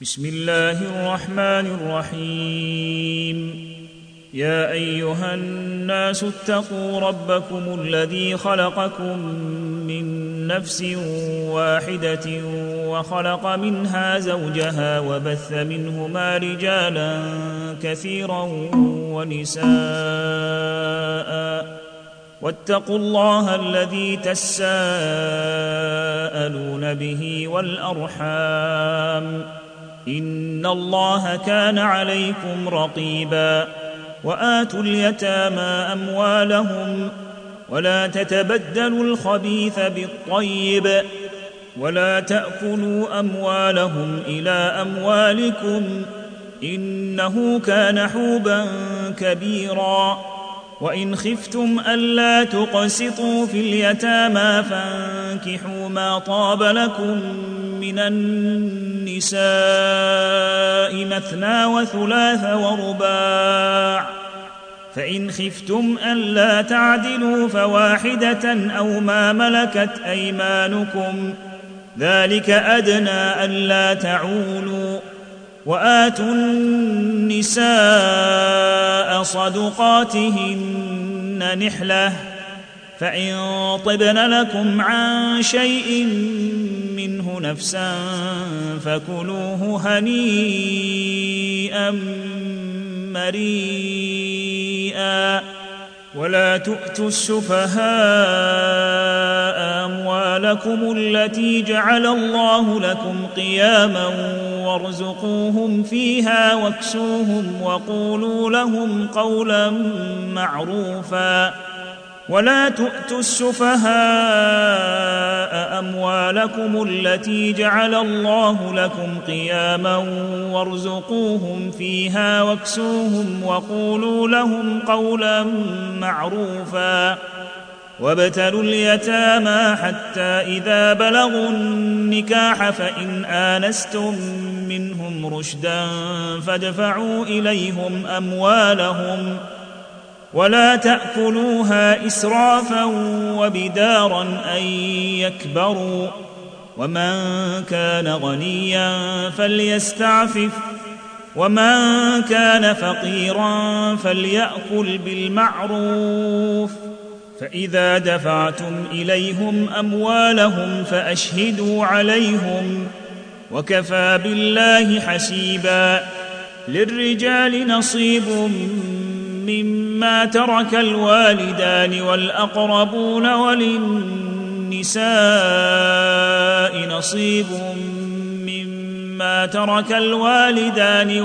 بسم الله الرحمن الرحيم. يا أيها الناس اتقوا ربكم الذي خلقكم من نفس واحدة وخلق منها زوجها وبث منهما رجالا كثيرا ونساء، واتقوا الله الذي تساءلون به والأرحام، إن الله كان عليكم رقيبا. وآتوا اليتامى أموالهم ولا تتبدلوا الخبيث بالطيب ولا تأكلوا أموالهم إلى أموالكم إنه كان حوبا كبيرا. وإن خفتم ألا تقسطوا في اليتامى فانكحوا ما طاب لكم من النساء مثنى وثلاث ورباع، فإن خفتم ألا تعدلوا فواحدة أو ما ملكت أيمانكم ذلك أدنى ألا تعولوا. وآتوا النساء صدقاتهن نحلة، فإن طبن لكم عن شيء منه نفسا فكلوه هنيئا مريئا. ولا تؤتوا السفهاء أموالكم التي جعل الله لكم قياما وارزقوهم فيها واكسوهم وقولوا لهم قولا معروفا. ولا تؤتوا السفهاء أموالكم التي جعل الله لكم قياما وارزقوهم فيها واكسوهم وقولوا لهم قولا معروفا. وابتلوا اليتامى حتى إذا بلغوا النكاح فإن آنستم منهم رشدا فادفعوا إليهم أموالهم ولا تأكلوها إسرافا وبدارا أن يكبروا. ومن كان غنيا فليستعفف ومن كان فقيرا فليأكل بالمعروف. فإذا دفعتم إليهم أموالهم فأشهدوا عليهم وكفى بالله حسيبا. للرجال نصيب مما ترك الوالدان والأقربون وللنساء نصيب مما ترك الوالدان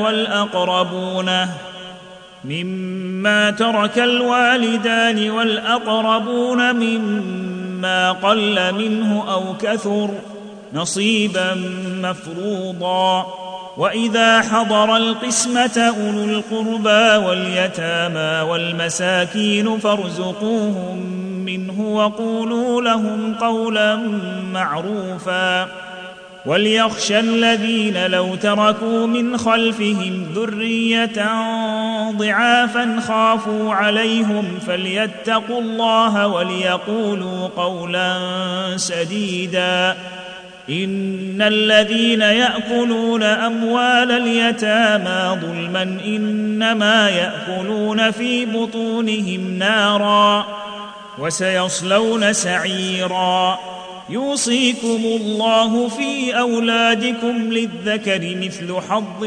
والأقربون مما قل منه أو كثر نصيبا مفروضا. وإذا حضر القسمة أولو القربى واليتامى والمساكين فارزقوهم منه وقولوا لهم قولا معروفا. وليخشى الذين لو تركوا من خلفهم ذرية ضعافا خافوا عليهم فليتقوا الله وليقولوا قولا سديدا. إن الذين يأكلون أموال اليتامى ظلما إنما يأكلون في بطونهم نارا وسيصلون سعيرا. يوصيكم الله في أولادكم للذكر مثل حظ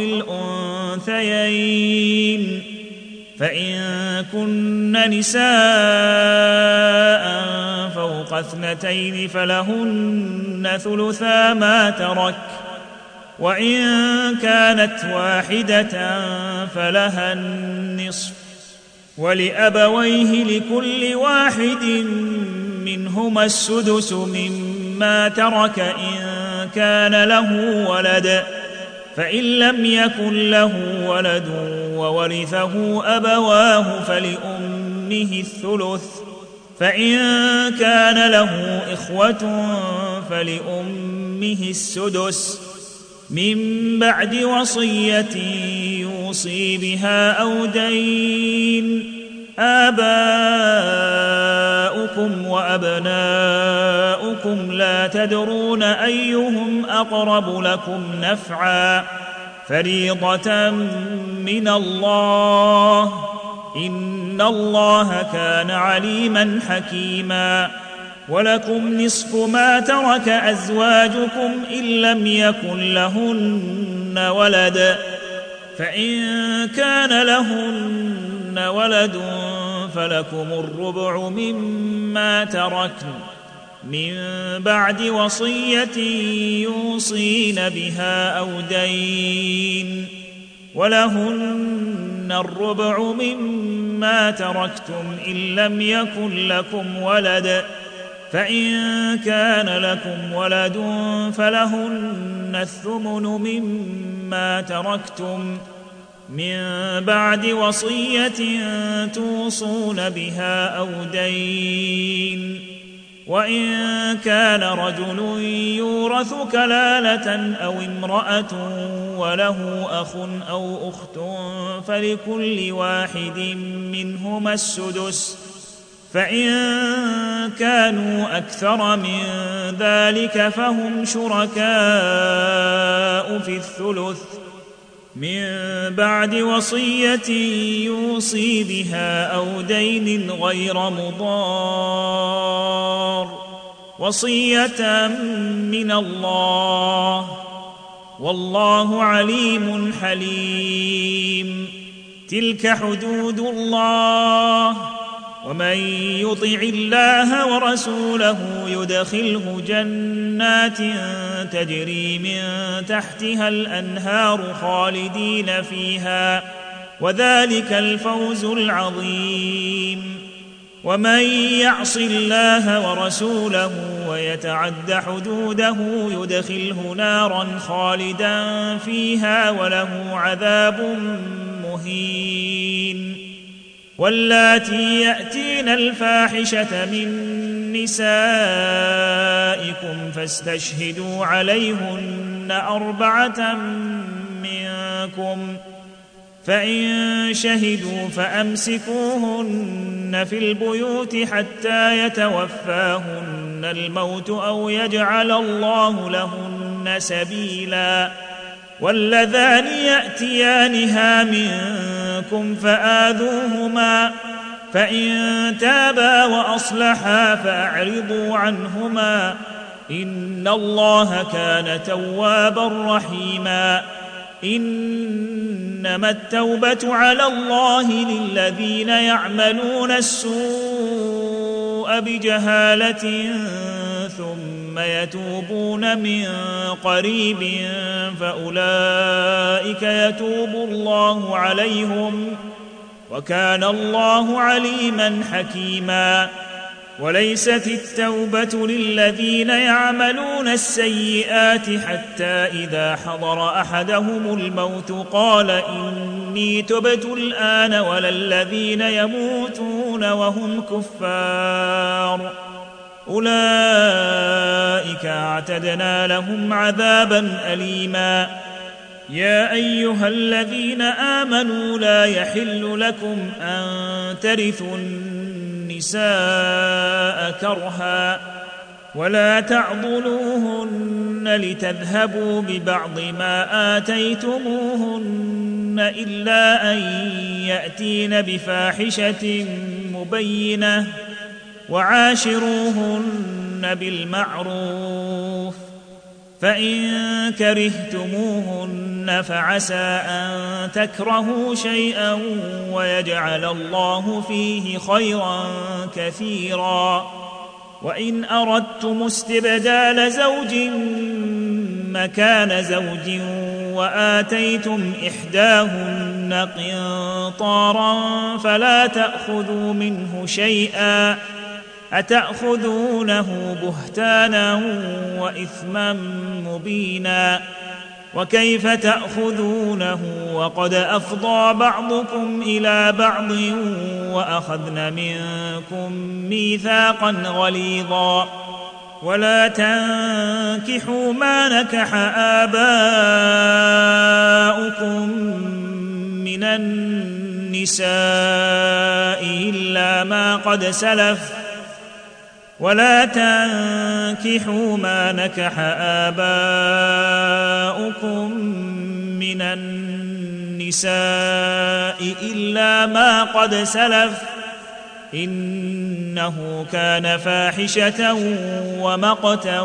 الأنثيين، فإن كن نساء فوق 2 فلهن ثلثا ما ترك، وإن كانت واحدة فلها النصف، ولأبويه لكل واحد منهما السدس مما ترك إن كان له ولد، فإن لم يكن له ولد وورثه أبواه فلأمه الثلث، فإن كان له إخوة فلأمه السدس من بعد وصية يوصي بها أو دين. آباؤكم وأبناؤكم لا تدرون أيهم أقرب لكم نفعا فريضة من الله، إن الله كان عليما حكيما. ولكم نصف ما ترك أزواجكم إن لم يكن لهن ولد، فإن كان لهن ولد فلكم الربع مما تركن من بعد وصية يوصين بها أو دين، ولهن الربع مما تركتم إن لم يكن لكم ولد، فإن كان لكم ولد فلهن الثمن مما تركتم من بعد وصية توصون بها أو دين. وإن كان رجل يورث كلالة أو امرأة وله أخ أو أخت فلكل واحد منهما السدس، فإن كانوا أكثر من ذلك فهم شركاء في الثلث من بعد وصية يوصي بها أو دين غير مضار، وصية من الله، والله عليم حليم. تلك حدود الله، ومن يطع الله ورسوله يدخله جنات تجري من تحتها الأنهار خالدين فيها، وذلك الفوز العظيم. ومن يعص الله ورسوله ويتعد حدوده يدخله نارا خالدا فيها وله عذاب مهين. واللاتي يأتين الفاحشة من نسائكم فاستشهدوا عليهن 4 منكم، فإن شهدوا فأمسكوهن في البيوت حتى يتوفاهن الموت أو يجعل الله لهن سبيلا. واللذان يأتيانها منكم فآذوهما، فإن تابا وأصلحا فأعرضوا عنهما، إن الله كان توابا رحيما. إنما التوبة على الله للذين يعملون السوء بجهالة ثم يتوبون من قريب فأولئك يتوب الله عليهم، وكان الله عليما حكيما. وليست التوبة للذين يعملون السيئات حتى إذا حضر أحدهم الموت قال إني تبت الآن، ولا الذين يموتون وهم كفار، أولئك أعتدنا لهم عذابا أليما. يا أيها الذين آمنوا لا يحل لكم أن ترثوا النساء كرها، ولا تعضلوهن لتذهبوا ببعض ما آتيتموهن إلا أن يأتين بفاحشة مبينة، وعاشروهن بالمعروف، فإن كرهتموهن فعسى أن تكرهوا شيئا ويجعل الله فيه خيرا كثيرا. وإن أردتم استبدال زوج مكان زوج وآتيتم إحداهن قنطارا فلا تأخذوا منه شيئا، أتأخذونه بهتانا وإثما مبينا، وكيف تأخذونه وقد أفضى بعضكم إلى بعض وأخذن منكم ميثاقا غليظا. ولا تنكحوا ما نكح آباؤكم من النساء إلا ما قد سلف، ولا تنكحوا ما نكح آباؤكم من النساء إلا ما قد سلف إنه كان فاحشة ومقتا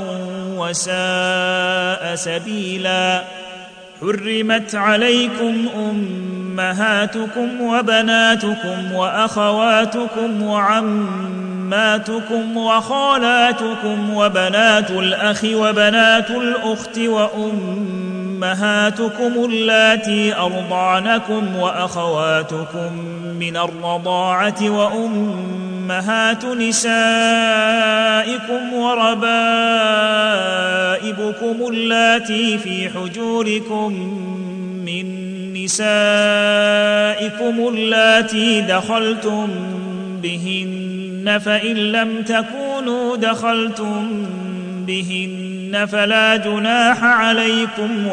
وساء سبيلا. حرمت عليكم أمهاتكم وبناتكم وأخواتكم وعماتكم وخالاتكم وبنات الأخ وبنات الأخت وأمهاتكم اللاتي أرضعنكم وأخواتكم من الرضاعة وأمهات نسائكم وربائبكم اللاتي في حجوركم من نسائكم اللاتي دخلتم بهن فإن لم تكونوا دخلتم بهن فلا جناح عليكم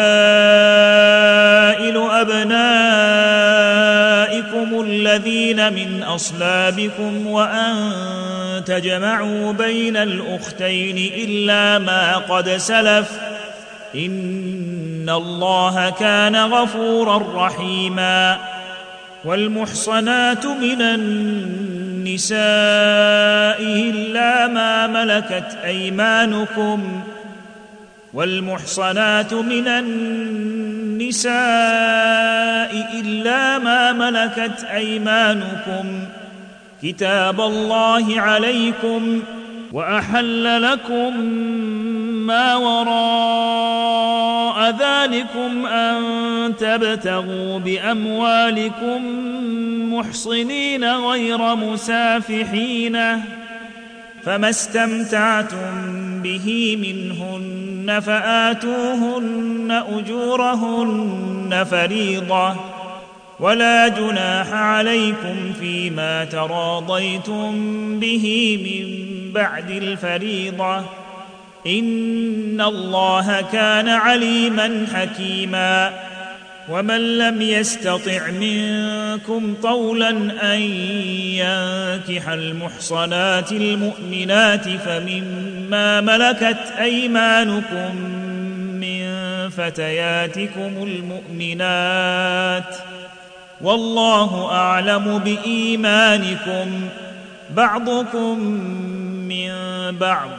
وحلائل أبنائكم الذين من أصلابكم وأن تجمعوا بين الأختين إلا ما قد سلف إن الله كان غفورا رحيما. والمحصنات من النساء إلا ما ملكت أيمانكم والمحصنات من النساء إلا ما ملكت أيمانكم كتاب الله عليكم وأحل لكم ما وراء ذلكم أن تبتغوا بأموالكم محصنين غير مسافحين فما استمتعتم به منهن فآتوهن أجورهن فريضة ولا جناح عليكم فيما تراضيتم به من بعد الفريضة إن الله كان عليما حكيما. ومن لم يستطع منكم طولا أن ينكح المحصنات المؤمنات فمما ملكت أيمانكم من فتياتكم المؤمنات والله أعلم بإيمانكم بعضكم من بعض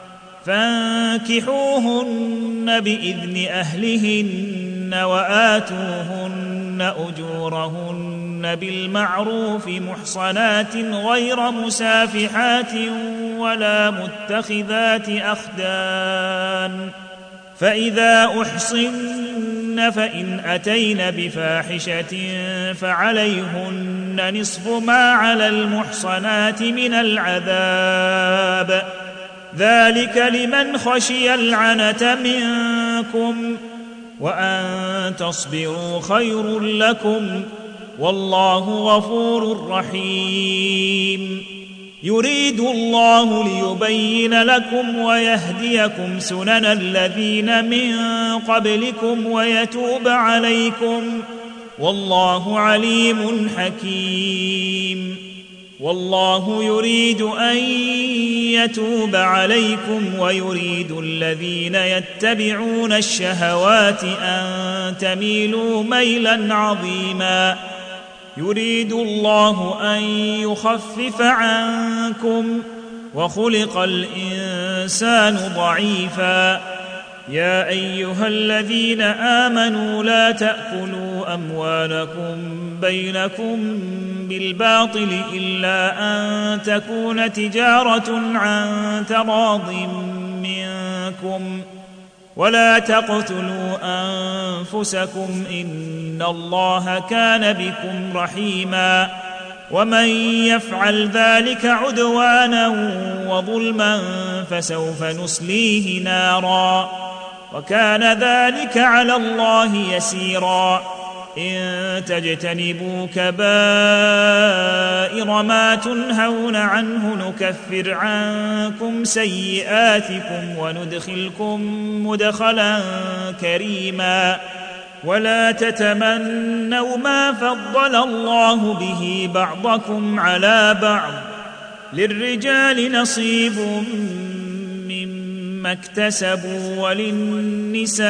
فانكحوهن بإذن أهلهن وآتوهن أجورهن بالمعروف محصنات غير مسافحات ولا متخذات أخدان فإذا أحصن فإن أتين بفاحشة فعليهن نصف ما على المحصنات من العذاب ذلك لمن خشي العنة منكم وأن تصبروا خير لكم والله غفور رحيم. يريد الله ليبين لكم ويهديكم سنن الذين من قبلكم ويتوب عليكم والله عليم حكيم. والله يريد أن يتوب عليكم ويريد الذين يتبعون الشهوات أن تميلوا ميلا عظيما. يريد الله أن يخفف عنكم وخلق الإنسان ضعيفا. يا أيها الذين آمنوا لا تأكلوا أموالكم بينكم بالباطل إلا أن تكون تجارة عن تراض منكم ولا تقتلوا أنفسكم إن الله كان بكم رحيما. ومن يفعل ذلك عدوانا وظلما فسوف نصليه نارا وكان ذلك على الله يسيرا. إن تجتنبوا كبائر ما تنهون عنه نكفر عنكم سيئاتكم وندخلكم مدخلا كريما. ولا تتمنوا ما فضل الله به بعضكم على بعض للرجال نصيب مما مما اكتسبوا وللنساء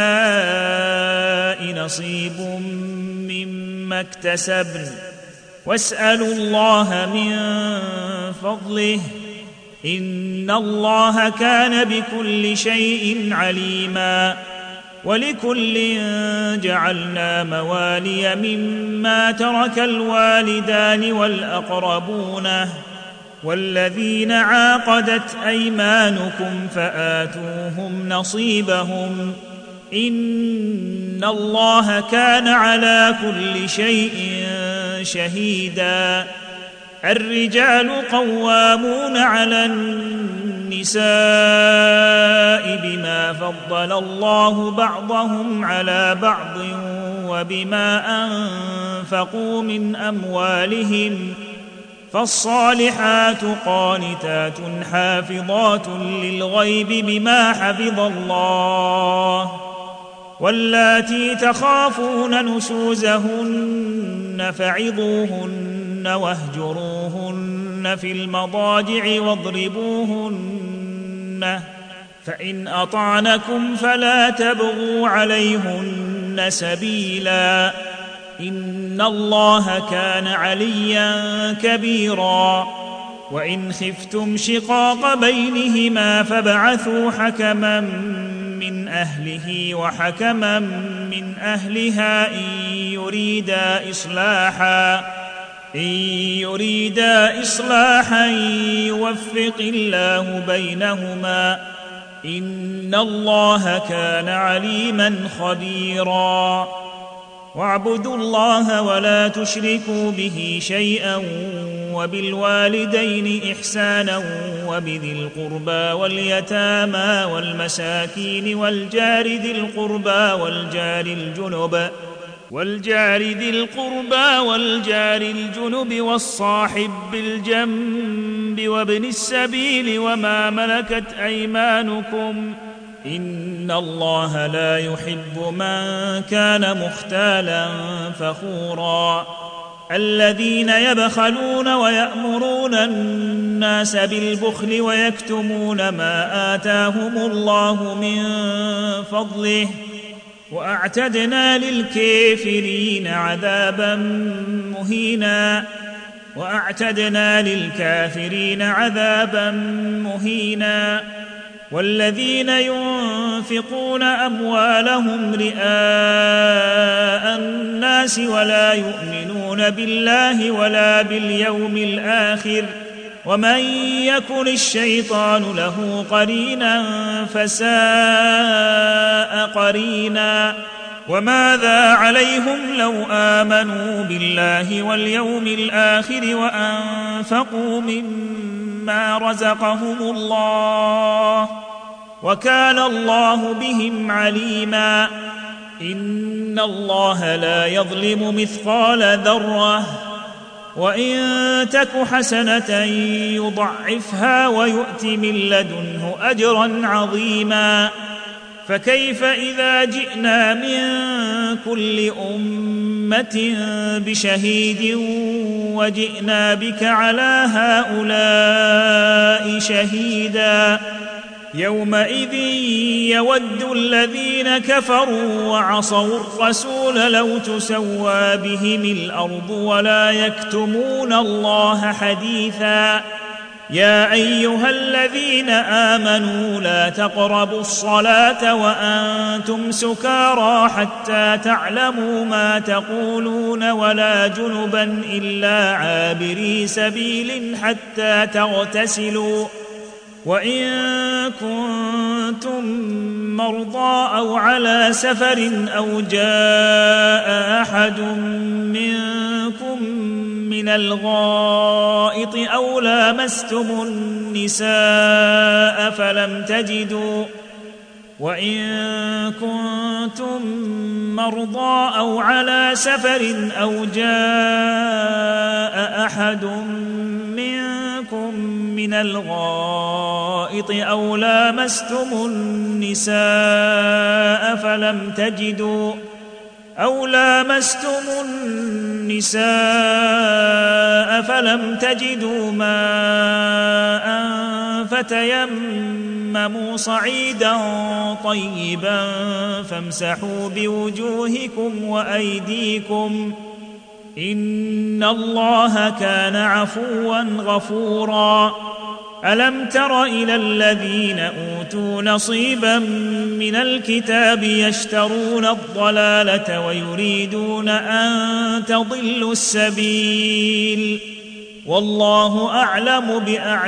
نصيب مما اكتسبن واسألوا الله من فضله إن الله كان بكل شيء عليما ولكل جعلنا موالي مما ترك الوالدان والأقربون والذين عاقدت أيمانكم فآتوهم نصيبهم إن الله كان على كل شيء شهيدا الرجال قوامون على النساء بما فضل الله بعضهم على بعض وبما أنفقوا من أموالهم فالصالحات قانتات حافظات للغيب بما حفظ الله واللاتي تخافون نشوزهن فعظوهن واهجروهن في المضاجع واضربوهن فإن أطعنكم فلا تبغوا عليهن سبيلا إن الله كان عليا كبيرا وإن خفتم شقاق بينهما فابعثوا حكما من أهله وحكما من أهلها إن يريدا إصلاحا يوفق الله بينهما إن الله كان عليما خبيرا واعبدوا الله ولا تشركوا به شيئا وبالوالدين إحسانا وبذي القربى واليتامى والمساكين والجار ذي القربى والجار ذي الجنب والصاحب بالجنب وابن السبيل وما ملكت أيمانكم إن الله لا يحب من كان مختالا فخورا الذين يبخلون ويأمرون الناس بالبخل ويكتمون ما آتاهم الله من فضله وأعتدنا للكافرين عذابا مهينا والذين ينفقون أموالهم رئاء الناس ولا يؤمنون بالله ولا باليوم الآخر ومن يكن الشيطان له قرينا فساء قرينا وماذا عليهم لو آمنوا بالله واليوم الآخر وأنفقوا مما رزقهم الله وكان الله بهم عليما إن الله لا يظلم مثقال ذرة وإن تك حسنة يضعفها ويؤت من لدنه أجرا عظيما فكيف إذا جئنا من كل أمة بشهيد وجئنا بك على هؤلاء شهيدا يومئذ يود الذين كفروا وعصوا الرسول لو تسوى بهم الأرض ولا يكتمون الله حديثا يا أيها الذين آمنوا لا تقربوا الصلاة وأنتم سكارى حتى تعلموا ما تقولون ولا جنبا إلا عابري سبيل حتى تغتسلوا وإن كنتم مرضى أو على سفر أو جاء أحد منكم من الغائط أو لامستم النساء فلم تجدوا وإن كنتم مرضى أو على سفر أو جاء أحد منكم من الغائط أو لامستم النساء فلم تجدوا ماء تيمموا صعيدا طيبا فامسحوا بوجوهكم وأيديكم إن الله كان عفوا غفورا ألم تر إلى الذين أوتوا نصيبا من الكتاب يشترون الضلالة ويريدون أن تضلوا السبيل والله أعلم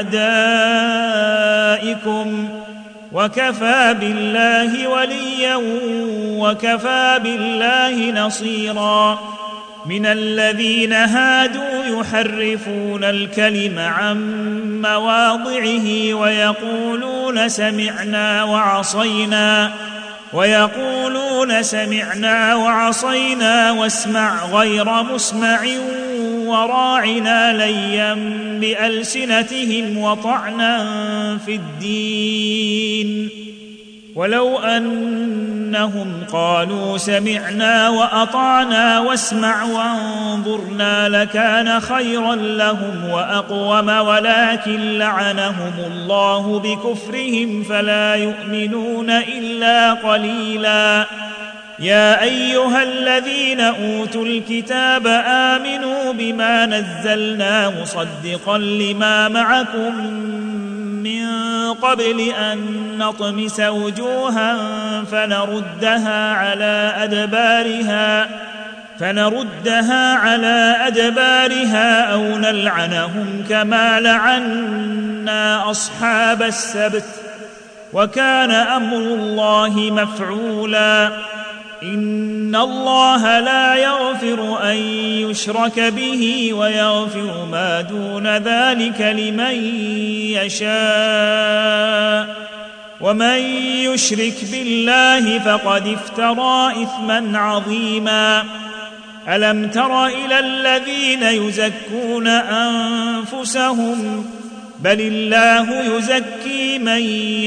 بأعدائكم وكفى بالله وليا وكفى بالله نصيرا من الذين هادوا يحرفون الكلم عن مواضعه ويقولون سمعنا وعصينا واسمع غير مسمع وراعنا ليا بألسنتهم وطعنا في الدين ولو أنهم قالوا سمعنا وأطعنا واسمع وانظرنا لكان خيرا لهم وأقوم ولكن لعنهم الله بكفرهم فلا يؤمنون إلا قليلا يا أيها الذين أوتوا الكتاب آمنوا بما نزلنا مصدقا لما معكم من قبل أن نطمس وجوها فنردها على أدبارها أو نلعنهم كما لعنا أصحاب السبت وكان أمر الله مفعولا إن الله لا يغفر أن يشرك به ويغفر ما دون ذلك لمن يشاء ومن يشرك بالله فقد افترى إثما عظيما ألم تر إلى الذين يزكون أنفسهم بل الله يزكي من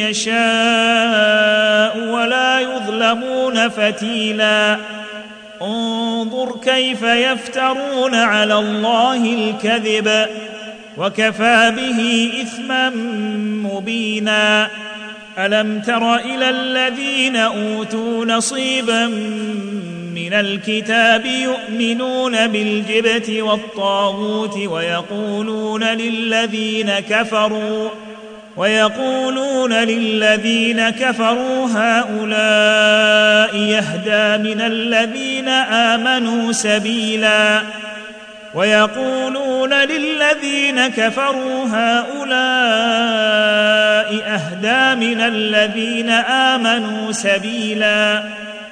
يشاء ولا يظلمون فتيلا انظر كيف يفترون على الله الكذب وكفى به إثما مبينا ألم تر إلى الذين أوتوا نصيبا من الكتاب يؤمنون بالجبت والطاغوت ويقولون للذين كفروا هؤلاء يهدى من الذين آمنوا سبيلا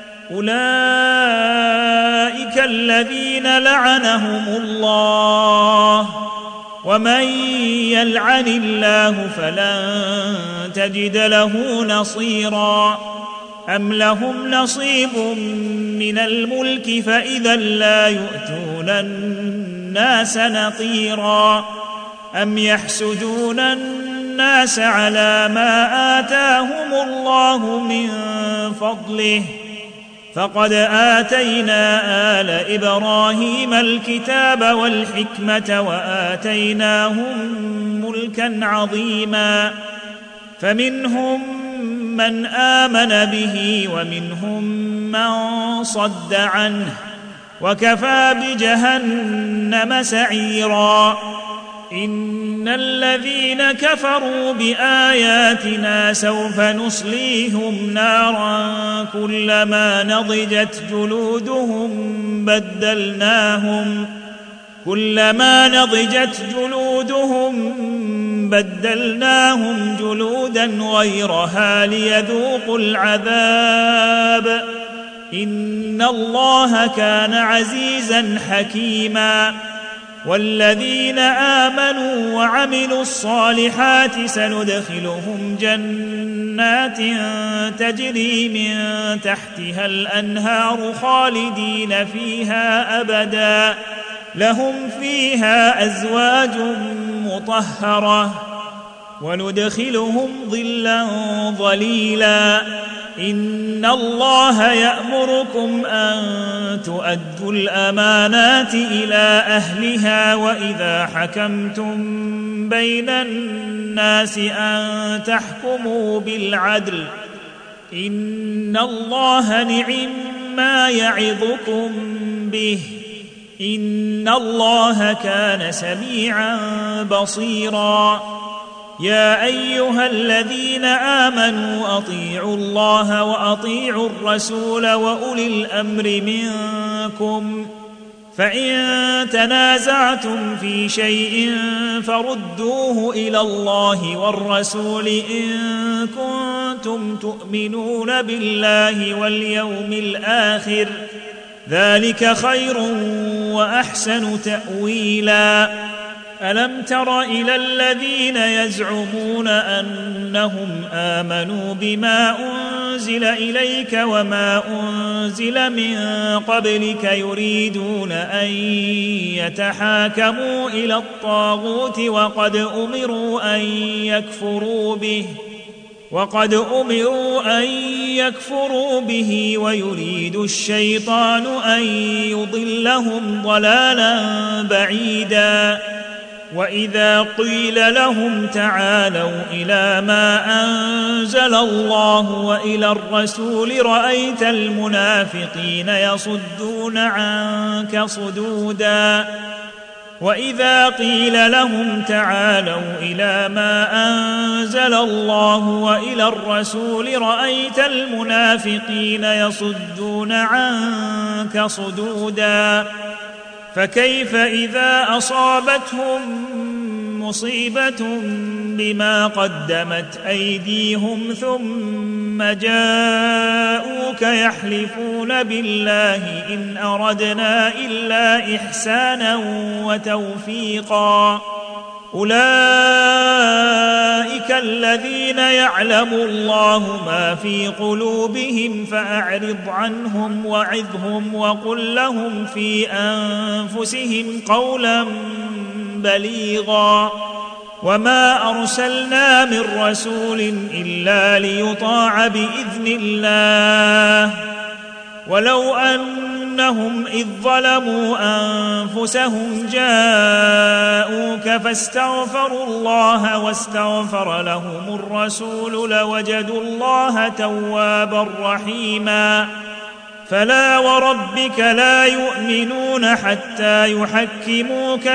أولئك الذين لعنهم الله ومن يلعن الله فلن تجد له نصيرا أم لهم نصيب من الملك فإذا لا يؤتون الناس نقيرا أم يحسدون الناس على ما آتاهم الله من فضله فقد آتينا آل إبراهيم الكتاب والحكمة وآتيناهم ملكا عظيما فمنهم من آمن به ومنهم من صد عنه وكفى بجهنم سعيرا إن الذين كفروا بآياتنا سوف نصليهم نارا كلما نضجت جلودهم بدلناهم جلودا غيرها ليذوقوا العذاب إن الله كان عزيزا حكيما والذين آمنوا وعملوا الصالحات سندخلهم جنات تجري من تحتها الأنهار خالدين فيها أبدا لهم فيها أزواج مطهرة وندخلهم ظلا ظليلا إن الله يأمركم أن تؤدوا الأمانات إلى أهلها وإذا حكمتم بين الناس أن تحكموا بالعدل إن الله نعم ما يعظكم به إن الله كان سميعا بصيرا يا أيها الذين آمنوا أطيعوا الله وأطيعوا الرسول وأولي الأمر منكم فإن تنازعتم في شيء فردوه إلى الله والرسول إن كنتم تؤمنون بالله واليوم الآخر ذلك خير وأحسن تأويلا ألم تر إلى الذين يزعمون أنهم آمنوا بما أنزل إليك وما أنزل من قبلك يريدون أن يتحاكموا إلى الطاغوت وقد أمروا أن يكفروا به ويريد الشيطان أن يضلهم ضلالا بعيدا وإذا قيل لهم تعالوا إلى ما أنزل الله وإلى الرسول رأيت المنافقين يصدون عنك صدودا وإذا قيل لهم تعالوا إلى ما أنزل الله وإلى الرسول رأيت المنافقين يصدون عنك صدودا فكيف إذا أصابتهم مصيبة بما قدمت أيديهم ثم جاءوك يحلفون بالله إن أردنا إلا إحسانا وتوفيقا أولئك الذين يعلم الله ما في قلوبهم فأعرض عنهم وعظهم وقل لهم في أنفسهم قولا بليغا وما أرسلنا من رسول إلا ليطاع بإذن الله ولو أنهم إذ ظلموا أنفسهم جاءوك فاستغفروا الله واستغفر لهم الرسول لوجدوا الله توابا رحيما فلا وربك لا يؤمنون حتى يحكموك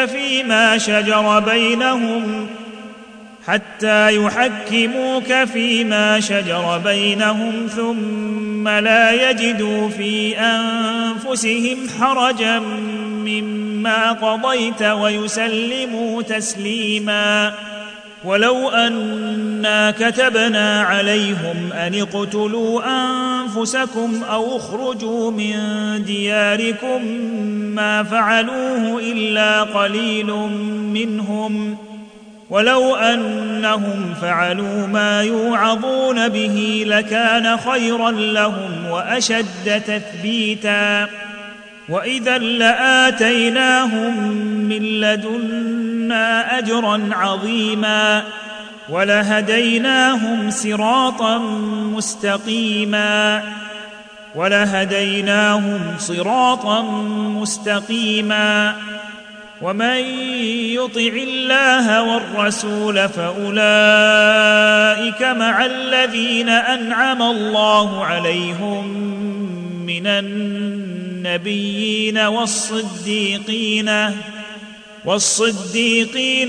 فيما شجر بينهم ثم لا يجدوا في أنفسهم حرجا مما قضيت ويسلموا تسليما ولو أنا كتبنا عليهم أن اقتلوا أنفسكم أو اخرجوا من دياركم ما فعلوه إلا قليل منهم ولو أنهم فعلوا ما يوعظون به لكان خيرا لهم وأشد تثبيتا وإذا لآتيناهم من لدنا أجرا عظيما ولهديناهم صراطا مستقيما ومن يطع الله والرسول فأولئك مع الذين أنعم الله عليهم من النبيين والصديقين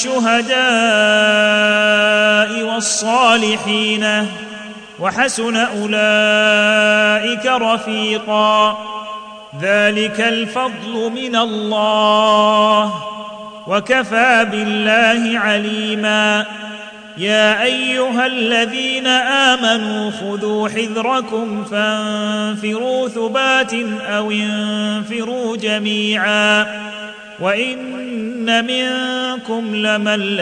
والشهداء والصالحين وحسن أولئك رفيقا ذلك الفضل من الله وكفى بالله عليما يا أيها الذين آمنوا خذوا حذركم فانفروا ثبات أو انفروا جميعا وإن منكم لمن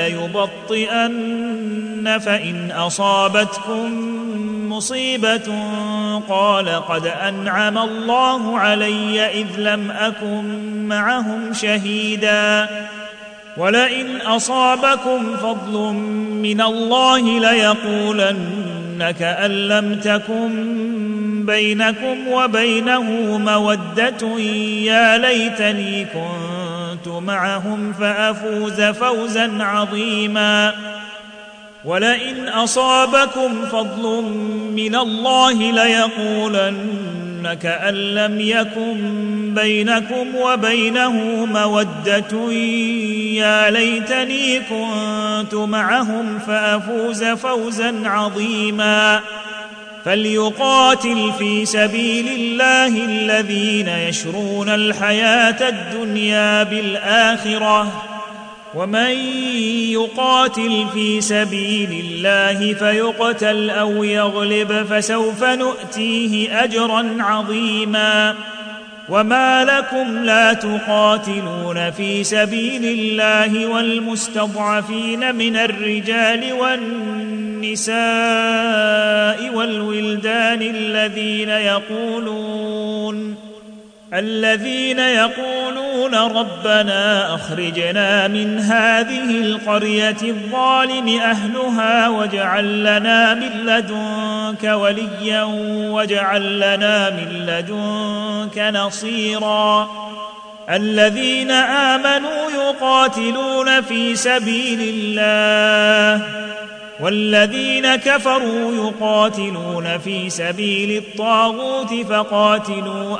ليبطئن فإن أصابتكم مصيبة قال قد أنعم الله علي إذ لم أكن معهم شهيدا ولئن أصابكم فضل من الله ليقولن كأن لم تكن بينكم وبينه مودة يا ليتني كنت معهم فأفوز فوزا عظيما. ولئن أصابكم فضل من الله ليقولن كأن لم يكن بينكم وبينه مودة يا ليتني كنت معهم فأفوز فوزا عظيما. فليقاتل في سبيل الله الذين يشرون الحياة الدنيا بالآخرة، ومن يقاتل في سبيل الله فيقتل أو يغلب فسوف نؤتيه أجرا عظيما. وما لكم لا تقاتلون في سبيل الله والمستضعفين من الرجال والنساء والولدان الذين يقولون ربنا أخرجنا من هذه القرية الظالم أهلها واجعل لنا من لدنك وليا واجعل لنا من لدنك نصيرا. الذين آمنوا يقاتلون في سبيل الله والذين كفروا يقاتلون في سبيل الطاغوت فقاتلوا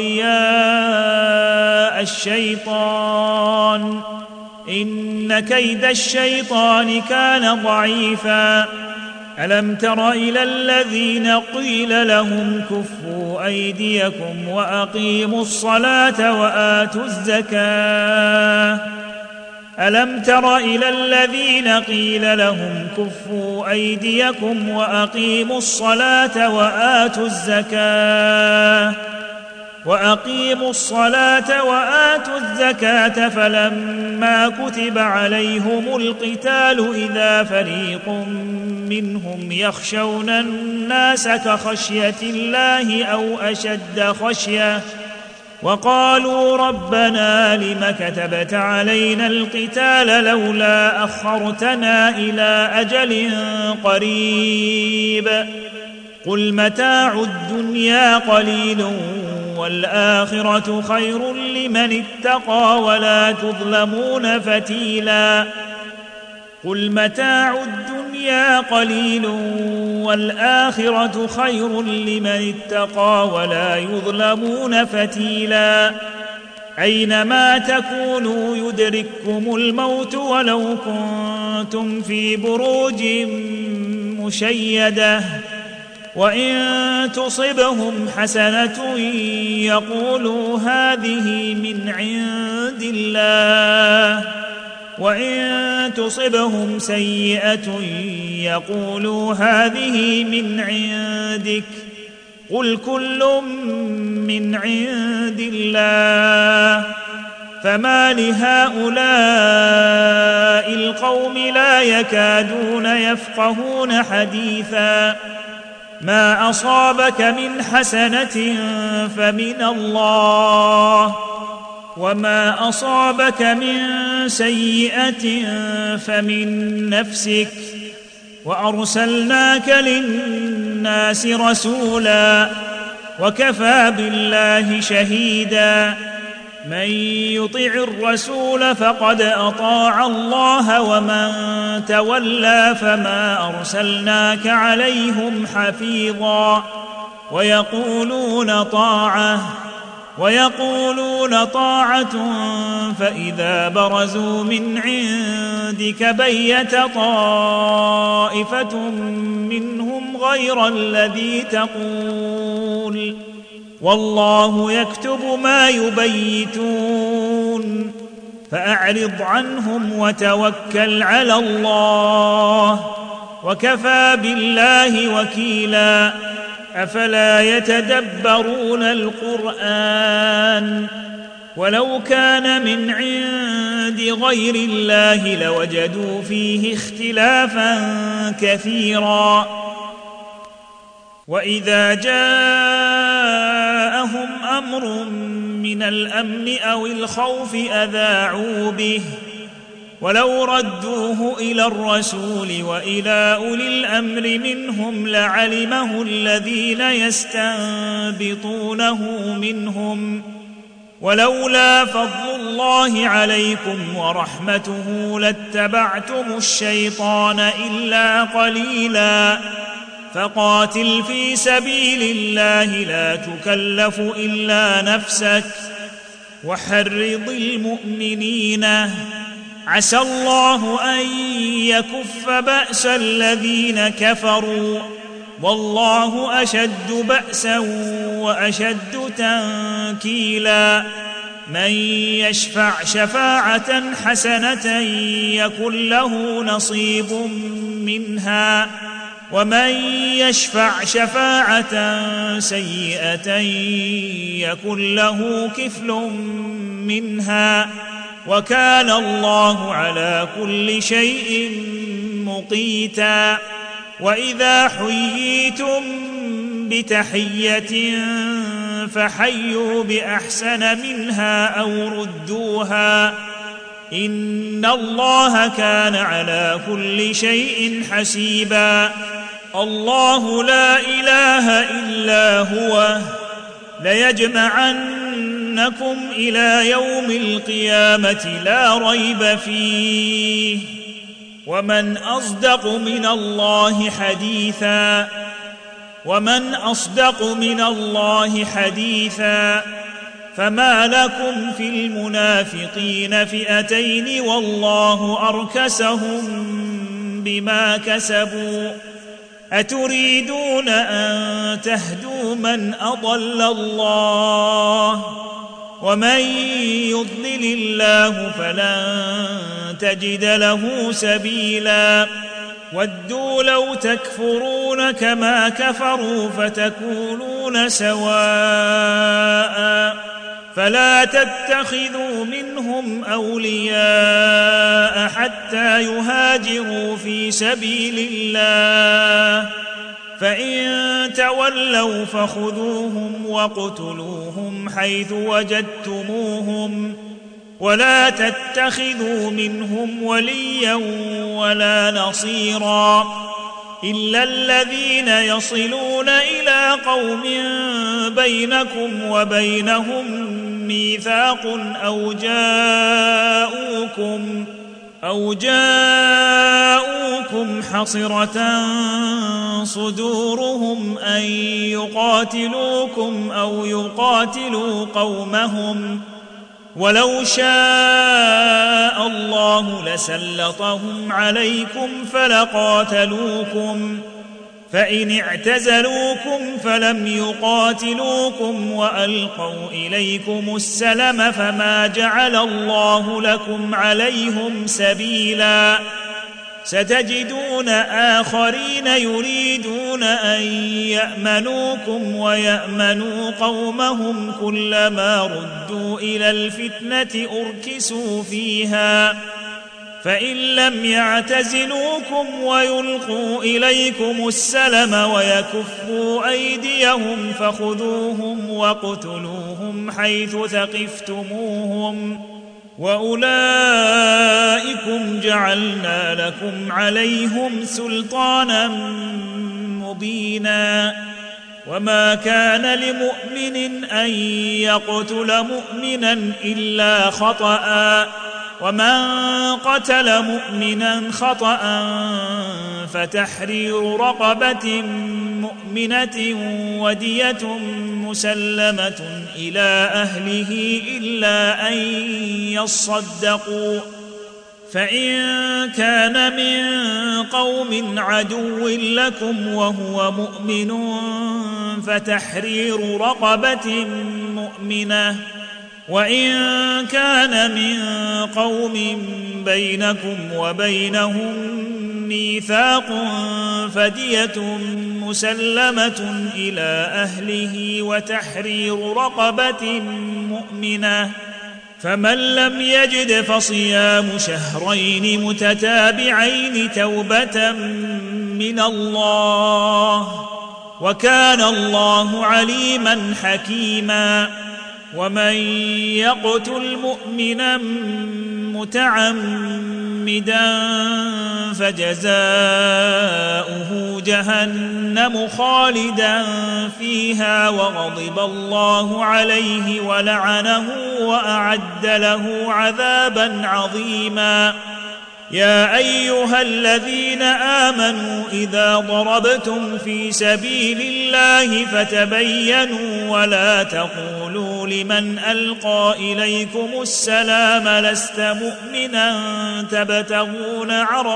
أولياء الشيطان إن كيد الشيطان كان ضعيفا. ألم تر إلى الذين قيل لهم كفوا أيديكم وأقيموا الصلاة وآتوا الزكاة ألم تر إلى الذين قيل لهم كفوا أيديكم وأقيموا الصلاة وآتوا الزكاة فلما كتب عليهم القتال إذا فريق منهم يخشون الناس كخشية الله أو أشد خشية وقالوا ربنا لم كتبت علينا القتال لولا أخرتنا إلى أجل قريب قل متاع الدنيا قليل والآخرة خير لمن اتقى ولا تظلمون فتيلا. قل متاع الدنيا قليل والآخرة خير لمن اتقى ولا يظلمون فتيلا. أينما تكونوا يدرككم الموت ولو كنتم في بروج مشيدة وإن تصبهم حسنة يقولوا هذه من عند الله وإن تصبهم سيئة يقولوا هذه من عندك قل كل من عند الله فما لهؤلاء القوم لا يكادون يفقهون حديثا. ما أصابك من حسنة فمن الله وما أصابك من سيئة فمن نفسك وأرسلناك للناس رسولا وكفى بالله شهيدا. من يطع الرسول فقد أطاع الله ومن تولى فما أرسلناك عليهم حفيظا. ويقولون طاعة فإذا برزوا من عندك بيت طائفة منهم غير الذي تقول والله يكتب ما يبيتون فأعرض عنهم وتوكل على الله وكفى بالله وكيلا. أفلا يتدبرون القرآن ولو كان من عند غير الله لوجدوا فيه اختلافا كثيرا. وإذا جاءهم أمر من الأمن أو الخوف أذاعوا به ولو ردوه إلى الرسول وإلى أولي الأمر منهم لعلمه الذين يستنبطونه منهم ولولا فضل الله عليكم ورحمته لاتبعتم الشيطان إلا قليلا فقاتل في سبيل الله لا تكلف إلا نفسك وحرض المؤمنين عسى الله أن يكف بأس الذين كفروا والله أشد بأسا وأشد تنكيلا من يشفع شفاعة حسنة يكن له نصيب منها ومن يشفع شفاعة سيئة يكن له كفل منها وكان الله على كل شيء مقيتا وإذا حييتم بتحية فحيوا بأحسن منها أو ردوها إن الله كان على كل شيء حسيبا الله لا إله إلا هو ليجمعنكم إلى يوم القيامة لا ريب فيه ومن أصدق من الله حديثا فما لكم في المنافقين فئتين والله أركسهم بما كسبوا أتريدون أن تهدوا من أضل الله ومن يضلل الله فلن تجد له سبيلا ودوا لو تكفرون كما كفروا فتكونون سواء فلا تتخذوا منهم أولياء حتى يهاجروا في سبيل الله فإن تولوا فخذوهم واقتلوهم حيث وجدتموهم ولا تتخذوا منهم وليا ولا نصيرا إلا الذين يصلون إلى قوم بينكم وبينهم ميثاق أو جاءوكم حصرة صدورهم أن يقاتلوكم أو يقاتلوا قومهم ولو شاء الله لسلطهم عليكم فلقاتلوكم فإن اعتزلوكم فلم يقاتلوكم وألقوا إليكم السلم فما جعل الله لكم عليهم سبيلا ستجدون آخرين يريدون أن يأمنوكم ويأمنوا قومهم كلما ردوا إلى الفتنة أركسوا فيها فإن لم يعتزلوكم ويلقوا إليكم السلم ويكفوا أيديهم فخذوهم واقتلوهم حيث ثقفتموهم وأولئكم جعلنا لكم عليهم سلطانا مبينا وما كان لمؤمن أن يقتل مؤمنا إلا خطأ ومن قتل مؤمنا خطأ فتحرير رقبة مؤمنة ودية مسلمة إلى أهله إلا أن يصدقوا فإن كان من قوم عدو لكم وهو مؤمن فتحرير رقبة مؤمنة وإن كان من قوم بينكم وبينهم ميثاق فدية مسلمة إلى أهله وتحرير رقبة مؤمنة فمن لم يجد فصيام شهرين متتابعين توبة من الله وكان الله عليما حكيما ومن يقتل مؤمنا متعمدا فجزاؤه جهنم خالدا فيها وغضب الله عليه ولعنه وأعد له عذابا عظيما. يا أيها الذين آمنوا إذا ضربتم في سبيل الله فتبينوا ولا تقولوا لمن ألقى إليكم السلام لست مؤمنا تبتغون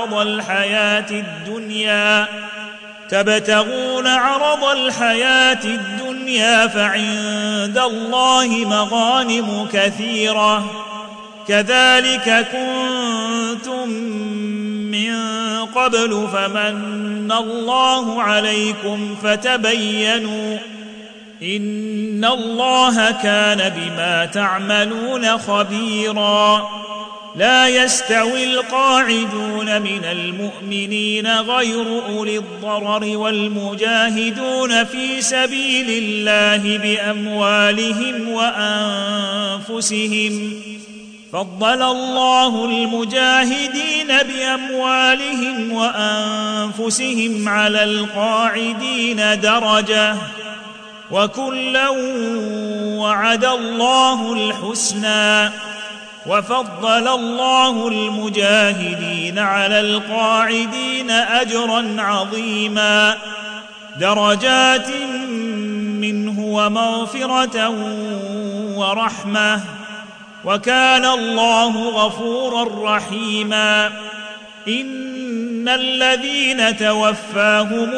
عرض الحياة الدنيا فعند الله مغانم كثيرة كذلك كنتم من قبل فمن الله عليكم فتبينوا إن الله كان بما تعملون خبيرا. لا يستوي القاعدون من المؤمنين غير أولي الضرر والمجاهدون في سبيل الله بأموالهم وأنفسهم فضل الله المجاهدين بأموالهم وأنفسهم على القاعدين درجة وكلا وعد الله الحسنى وفضل الله المجاهدين على القاعدين أجرا عظيما درجات منه ومغفرة ورحمة وكان الله غفورا رحيما. إن الذين توفاهم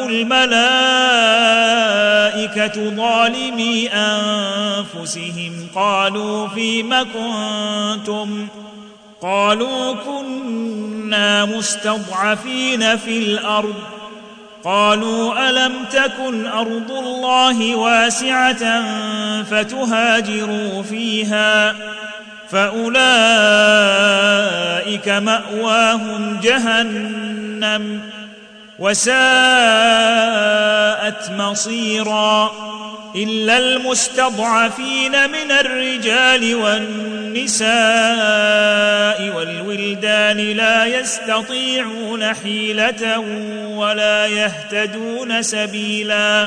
الملائكة ظالمي أنفسهم قالوا فيم كنتم قالوا كنا مستضعفين في الأرض قالوا ألم تكن أرض الله واسعة فتهاجروا فيها فأولئك مأواهم جهنم وساءت مصيرا. إلا المستضعفين من الرجال والنساء والولدان لا يستطيعون حيلة ولا يهتدون سبيلا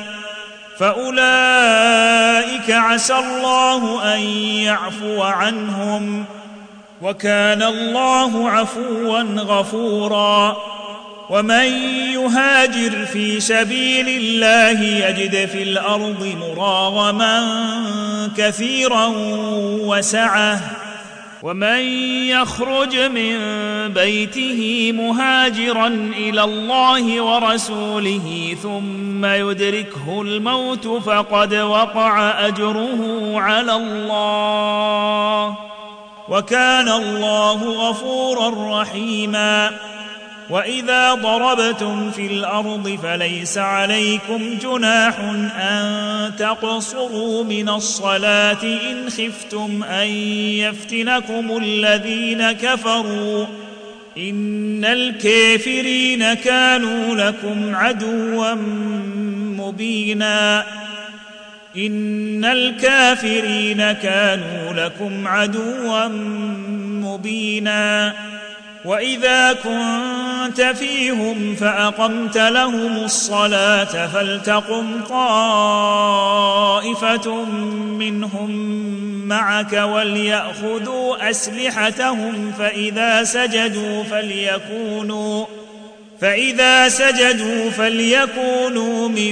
فأولئك عسى الله أن يعفو عنهم وكان الله عفوا غفورا. ومن يهاجر في سبيل الله يجد في الأرض مراغما كثيرا وسعة ومن يخرج من بيته مهاجرا إلى الله ورسوله ثم يدركه الموت فقد وقع أجره على الله وكان الله غفورا رحيما. وإذا ضربتم في الأرض فليس عليكم جناح أن تقصروا من الصلاة إن خفتم أن يفتنكم الذين كفروا إن الكافرين كانوا لكم عدوا مبينا. وإذا كنت فيهم فأقمت لهم الصلاة فلتقم طائفة منهم معك وليأخذوا أسلحتهم فإذا سجدوا فليكونوا من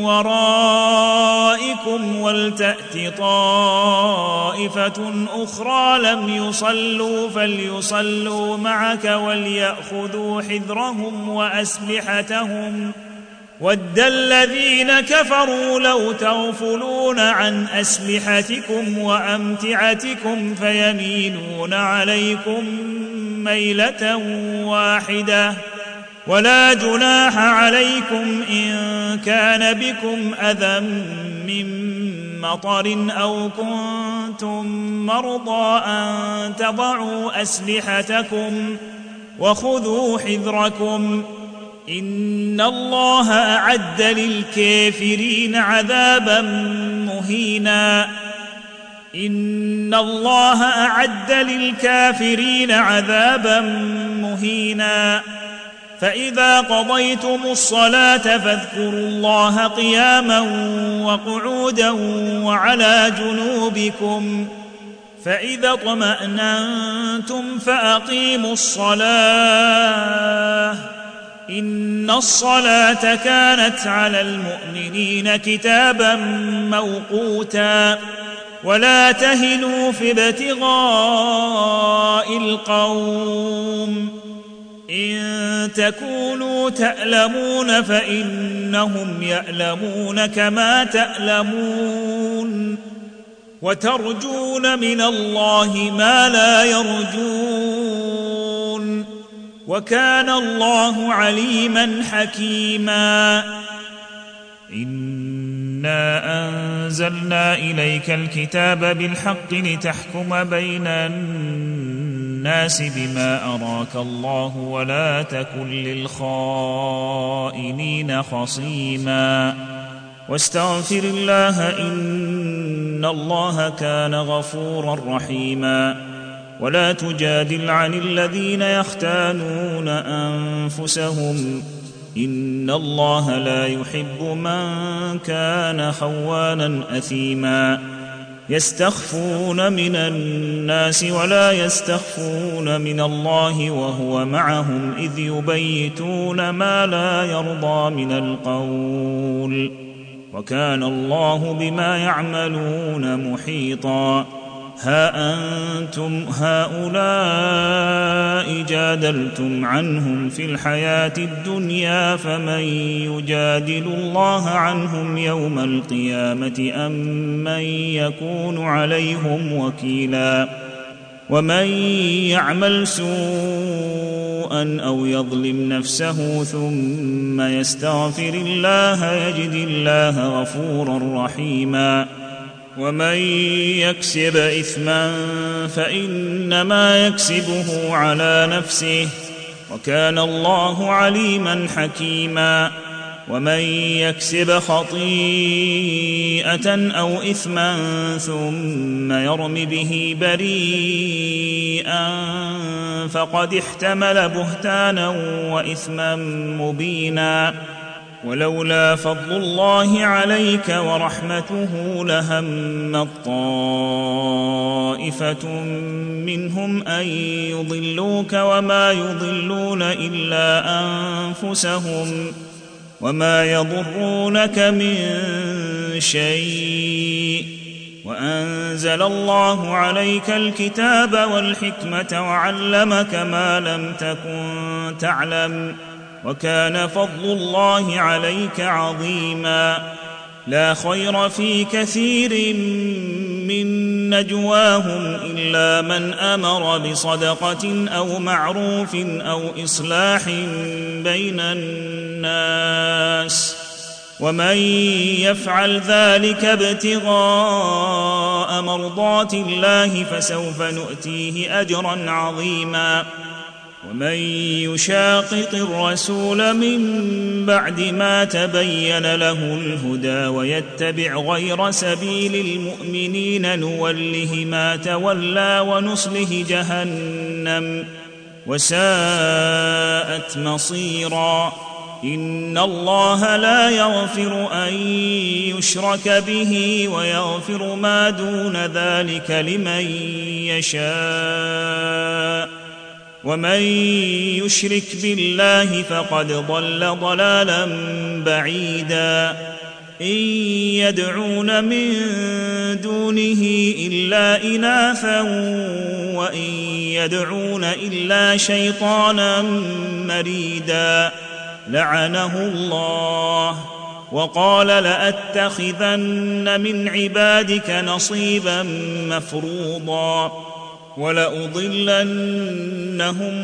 ورائكم ولتأت طائفة أخرى لم يصلوا فليصلوا معك وليأخذوا حذرهم وأسلحتهم ود الذين كفروا لو تغفلون عن أسلحتكم وأمتعتكم فيميلون عليكم ميلة واحدة ولا جناح عليكم إن كان بكم أذى من مطر أو كنتم مرضى أن تضعوا أسلحتكم وخذوا حذركم إن الله أعد للكافرين عذابا مهينا. إن الله أعد للكافرين عذابا مهينا. فإذا قضيتم الصلاة فاذكروا الله قياما وقعودا وعلى جنوبكم، فإذا اطمأننتم فأقيموا الصلاة إن الصلاة كانت على المؤمنين كتابا موقوتا. ولا تهنوا في ابتغاء القوم إن تكونوا تألمون فإنهم يألمون كما تألمون، وترجون من الله ما لا يرجون، وكان الله عليما حكيما. إنا أنزلنا إليك الكتاب بالحق لتحكم بين الناس بما أراك الله ولا تكن للخائنين خصيما، واستغفر الله إن الله كان غفورا رحيما. ولا تجادل عن الذين يختانون أنفسهم إن الله لا يحب من كان خوانا أثيما. يستخفون من الناس ولا يستخفون من الله وهو معهم إذ يبيتون ما لا يرضى من القول، وكان الله بما يعملون محيطا. ها أنتم هؤلاء جادلتم عنهم في الحياة الدنيا فمن يجادل الله عنهم يوم القيامة أم من يكون عليهم وكيلا. ومن يعمل سوءا أو يظلم نفسه ثم يستغفر الله يجد الله غفورا رحيما. ومن يكسب إثما فإنما يكسبه على نفسه وكان الله عليما حكيما. ومن يكسب خطيئة أو إثما ثم يرم به بريئا فقد احتمل بهتانا وإثما مبينا. ولولا فضل الله عليك ورحمته لهمت طائفة منهم أن يضلوك وما يضلون إلا أنفسهم وما يضرونك من شيء. وأنزل الله عليك الكتاب والحكمة وعلمك ما لم تكن تعلم وكان فضل الله عليك عظيما. لا خير في كثير من نجواهم إلا من أمر بصدقة أو معروف أو إصلاح بين الناس، ومن يفعل ذلك ابتغاء مرضات الله فسوف نؤتيه أجرا عظيما. ومن يشاقق الرسول من بعد ما تبين له الهدى ويتبع غير سبيل المؤمنين نوله ما تولى ونصله جهنم وساءت مصيرا. إن الله لا يغفر أن يشرك به ويغفر ما دون ذلك لمن يشاء، ومن يشرك بالله فقد ضل ضلالا بعيدا. إن يدعون من دونه إلا إناثا وإن يدعون إلا شيطانا مريدا لعنه الله وقال لأتخذن من عبادك نصيبا مفروضا ولأضلنهم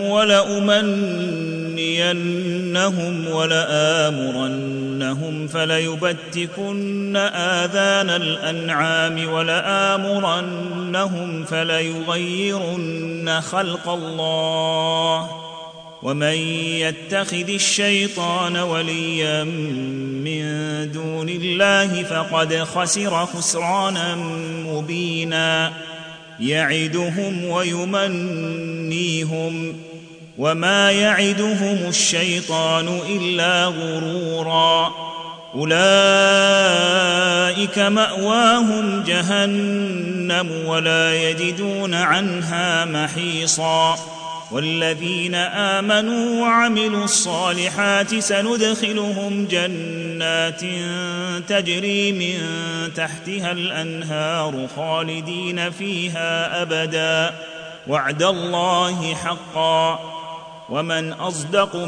ولأمنينهم ولآمرنهم فليبتكن آذان الأنعام ولآمرنهم فليغيرن خلق الله ومن يتخذ الشيطان وليا من دون الله فقد خسر خسرانا مبينا يعدهم ويمنيهم وما يعدهم الشيطان إلا غرورا أولئك مأواهم جهنم ولا يجدون عنها محيصا والذين آمنوا وعملوا الصالحات سندخلهم جنات تجري من تحتها الأنهار خالدين فيها أبدا وعد الله حقا ومن أصدق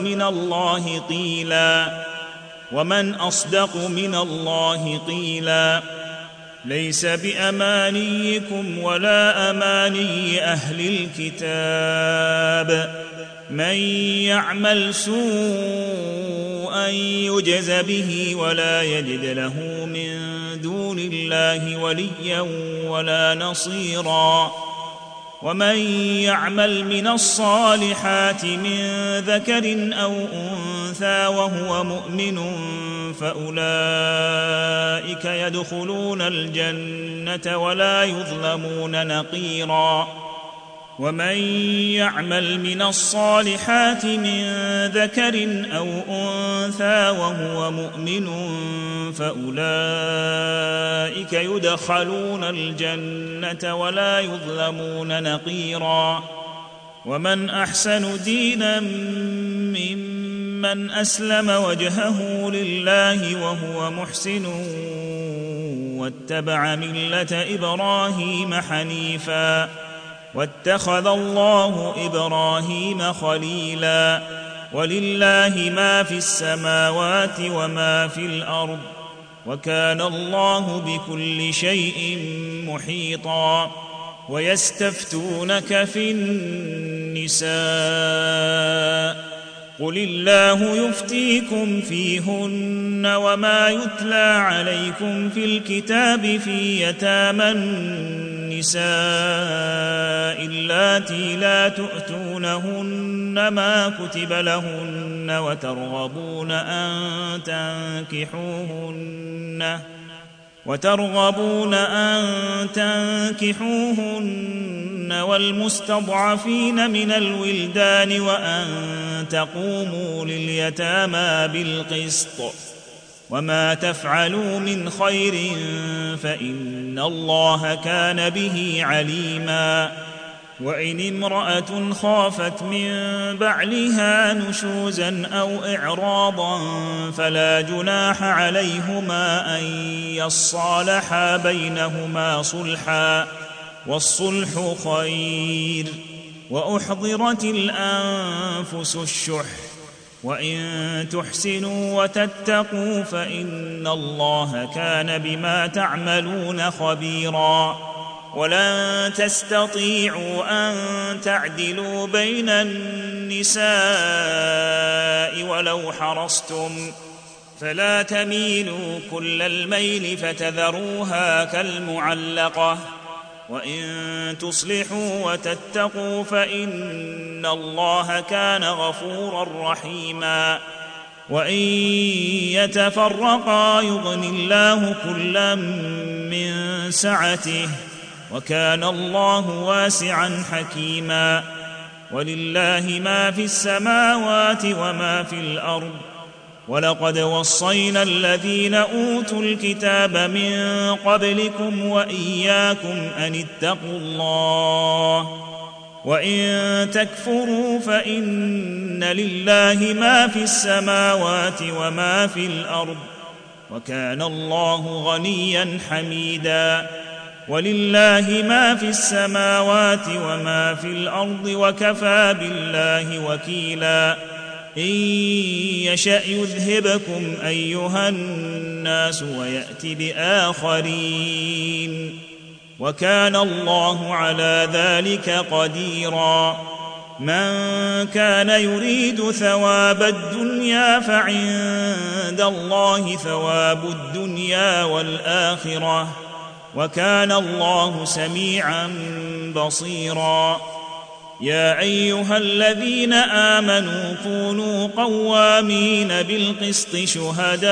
من الله قيلا ليس بأمانيكم ولا أماني أهل الكتاب من يعمل سوءا يجز به ولا يجد له من دون الله وليا ولا نصيرا ومن يعمل من الصالحات من ذكر أو أنثى وهو مؤمن فأولئك يدخلون الجنة ولا يظلمون نقيرا ومن يعمل من الصالحات من ذكر أو أنثى وهو مؤمن فأولئك يدخلون الجنة ولا يظلمون نقيرا ومن أحسن دينا ممن أسلم وجهه لله وهو محسن واتبع ملة إبراهيم حنيفا واتخذ الله إبراهيم خليلا ولله ما في السماوات وما في الأرض وكان الله بكل شيء محيطا ويستفتونك في النساء قل الله يفتيكم فيهن وما يتلى عليكم في الكتاب في يتامى النساء اللاتي لا تؤتونهن ما كتب لهن وترغبون أن تنكحوهن والمستضعفين من الولدان وأن تقوموا لليتامى بالقسط وما تفعلوا من خير فإن الله كان به عليما وإن امرأة خافت من بعلها نشوزا أو إعراضا فلا جناح عليهما أن يصالحا بينهما صلحا والصلح خير وأحضرت الأنفس الشح وإن تحسنوا وتتقوا فإن الله كان بما تعملون خبيرا ولن تستطيعوا أن تعدلوا بين النساء ولو حرصتم فلا تميلوا كل الميل فتذروها كالمعلقة وإن تصلحوا وتتقوا فإن الله كان غفورا رحيما وإن يتفرقا يغن الله كلا من سعته وكان الله واسعا حكيما ولله ما في السماوات وما في الأرض ولقد وصينا الذين أوتوا الكتاب من قبلكم وإياكم أن اتقوا الله وإن تكفروا فإن لله ما في السماوات وما في الأرض وكان الله غنيا حميدا ولله ما في السماوات وما في الأرض وكفى بالله وكيلا إن يشأ يذهبكم أيها الناس ويأت بآخرين وكان الله على ذلك قديرا من كان يريد ثواب الدنيا فعند الله ثواب الدنيا والآخرة وكان الله سميعا بصيرا يا أيها الذين آمنوا كونوا قوامين بالقسط شهداء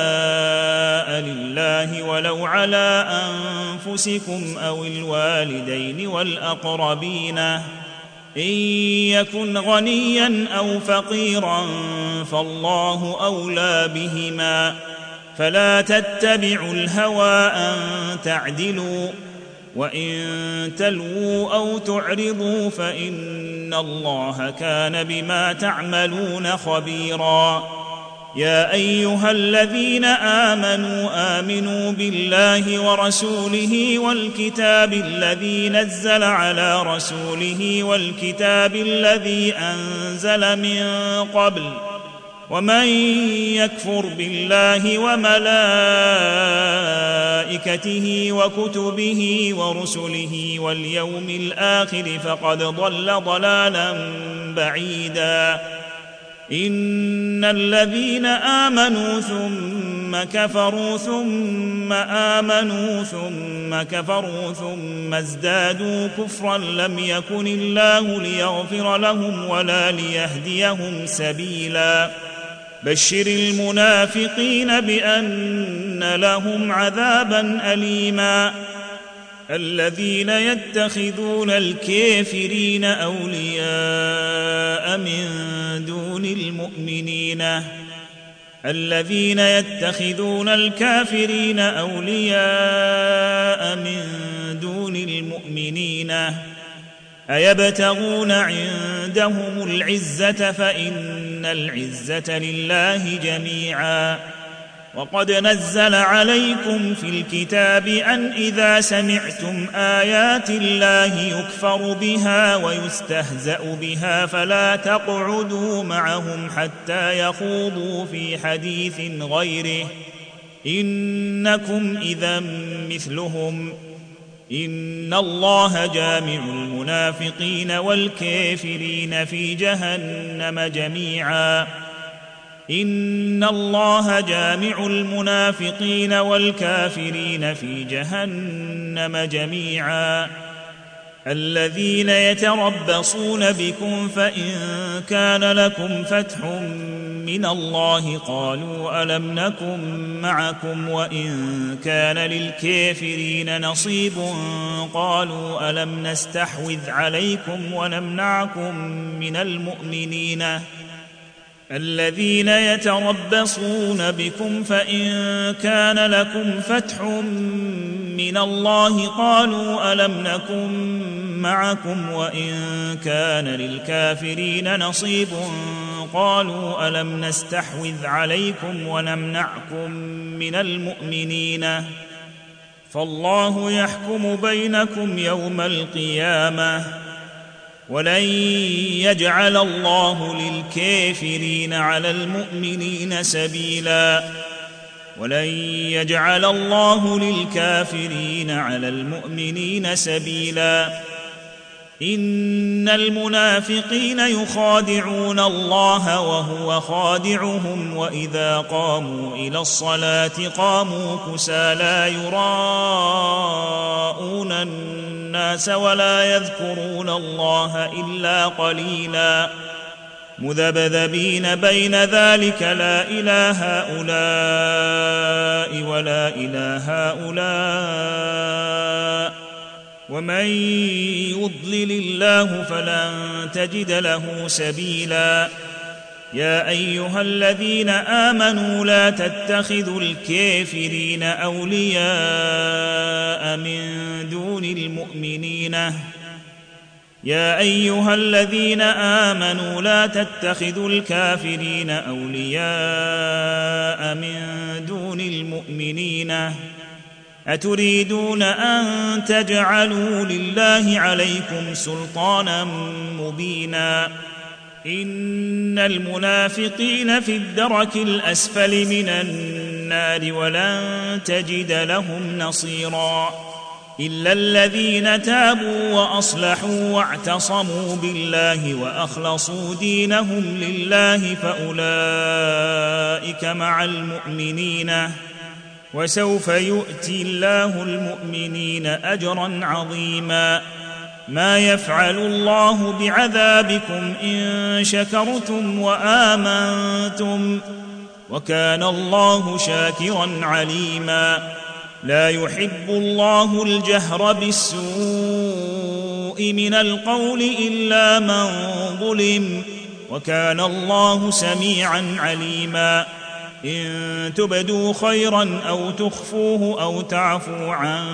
لله ولو على أنفسكم أو الوالدين والأقربين إن يكن غنيا أو فقيرا فالله أولى بهما فلا تتبعوا الهوى أن تعدلوا وإن تلووا أو تعرضوا فإن الله كان بما تعملون خبيرا. يا أيها الذين آمنوا بالله ورسوله والكتاب الذي نزل على رسوله والكتاب الذي أنزل من قبل ومن يكفر بالله وملائكته وكتبه ورسله واليوم الآخر فقد ضل ضلالا بعيدا. إن الذين آمنوا ثم كفروا ثم آمنوا ثم كفروا ثم ازدادوا كفرا لم يكن الله ليغفر لهم ولا ليهديهم سبيلا. بشر المنافقين بأن لهم عذابا أليما. الذين يتخذون الكافرين أولياء من دون المؤمنين الذين يتخذون الكافرين أولياء من دون المؤمنين أيبتغون عندهم العزة فإن العزة لله جميعا. وقد نزل عليكم في الكتاب أن إذا سمعتم آيات الله يكفر بها ويستهزأ بها فلا تقعدوا معهم حتى يخوضوا في حديث غيره إنكم إذا مثلهم إن الله جامع المنافقين والكافرين في جهنم جميعا. إن الله جامع المنافقين والكافرين في جهنم جميعا. الذين يتربصون بكم فإن كان لكم فتح من الله قالوا ألم نكن معكم وإن كان للكافرين نصيب قالوا ألم نستحوذ عليكم ونمنعكم من المؤمنين. الذين يتربصون بكم فإن كان لكم فتح من الله قالوا ألم نكن معكم وإن كان للكافرين نصيب قالوا ألم نستحوذ عليكم ونمنعكم من المؤمنين. فالله يحكم بينكم يوم القيامة ولن يجعل الله للكافرين على المؤمنين سبيلا. ولن يجعل الله للكافرين على المؤمنين سبيلا. إن المنافقين يخادعون الله وهو خادعهم وإذا قاموا إلى الصلاة قاموا كسالى يراءون الناس ولا يذكرون الله إلا قليلا مذبذبين بين ذلك لا إله هؤلاء ولا إله هؤلاء ومن يضلل الله فلن تجد له سبيلا. يا أيها الذين آمنوا لا تتخذوا الكافرين أولياء من دون المؤمنين. يا أيها الذين آمنوا لا تتخذوا الكافرين أولياء من دون المؤمنين. أتريدون أن تجعلوا لله عليكم سلطانا مبينا. إن المنافقين في الدرك الأسفل من النار ولن تجد لهم نصيرا إلا الذين تابوا وأصلحوا واعتصموا بالله وأخلصوا دينهم لله فأولئك مع المؤمنين وسوف يؤتي الله المؤمنين أجرا عظيما. ما يفعل الله بعذابكم إن شكرتم وآمنتم وكان الله شاكرا عليما لا يحب الله الجهر بالسوء من القول إلا من ظلم وكان الله سميعا عليما إن تبدوا خيرا أو تخفوه أو تعفوا عن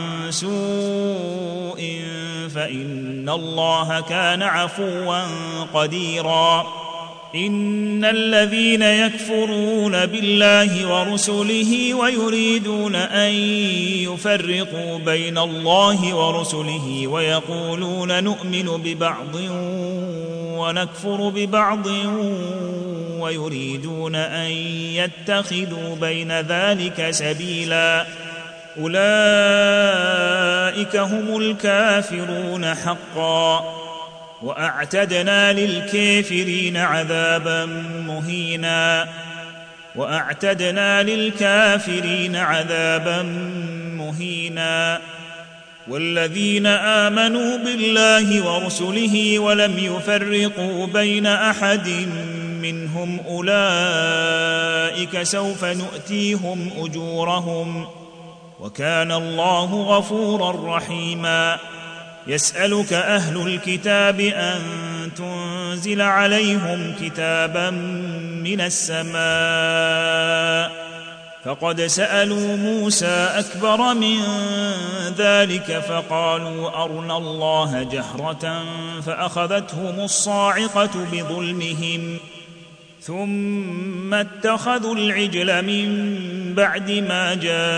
سوء فإن الله كان عفوا قديرا إن الذين يكفرون بالله ورسله ويريدون أن يفرقوا بين الله ورسله ويقولون نؤمن ببعض ونكفر ببعض ويريدون أن يتخذوا بين ذلك سبيلا أولئك هم الكافرون حقا وأعتدنا للكافرين عذابا مهينا والذين آمنوا بالله ورسله ولم يفرقوا بين أحد منهم أولئك سوف نؤتيهم أجورهم وكان الله غفورا رحيما يسألك أهل الكتاب أن تنزل عليهم كتابا من السماء فقد سألوا موسى أكبر من ذلك فقالوا أرنا الله جهرة فأخذتهم الصاعقة بظلمهم ثم اتخذوا العجل من بعد ما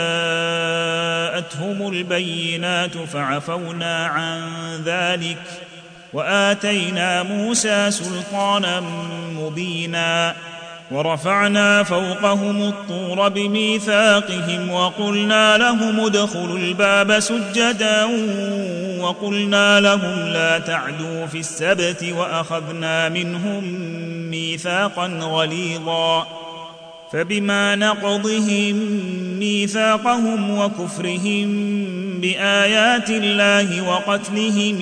جاءتهم البينات فعفونا عن ذلك وآتينا موسى سلطانا مبينا ورفعنا فوقهم الطور بميثاقهم وقلنا لهم ادخلوا الباب سجدا وقلنا لهم لا تعدوا في السبت وأخذنا منهم ميثاقا غليظا فبما نقضهم ميثاقهم وكفرهم بآيات الله وقتلهم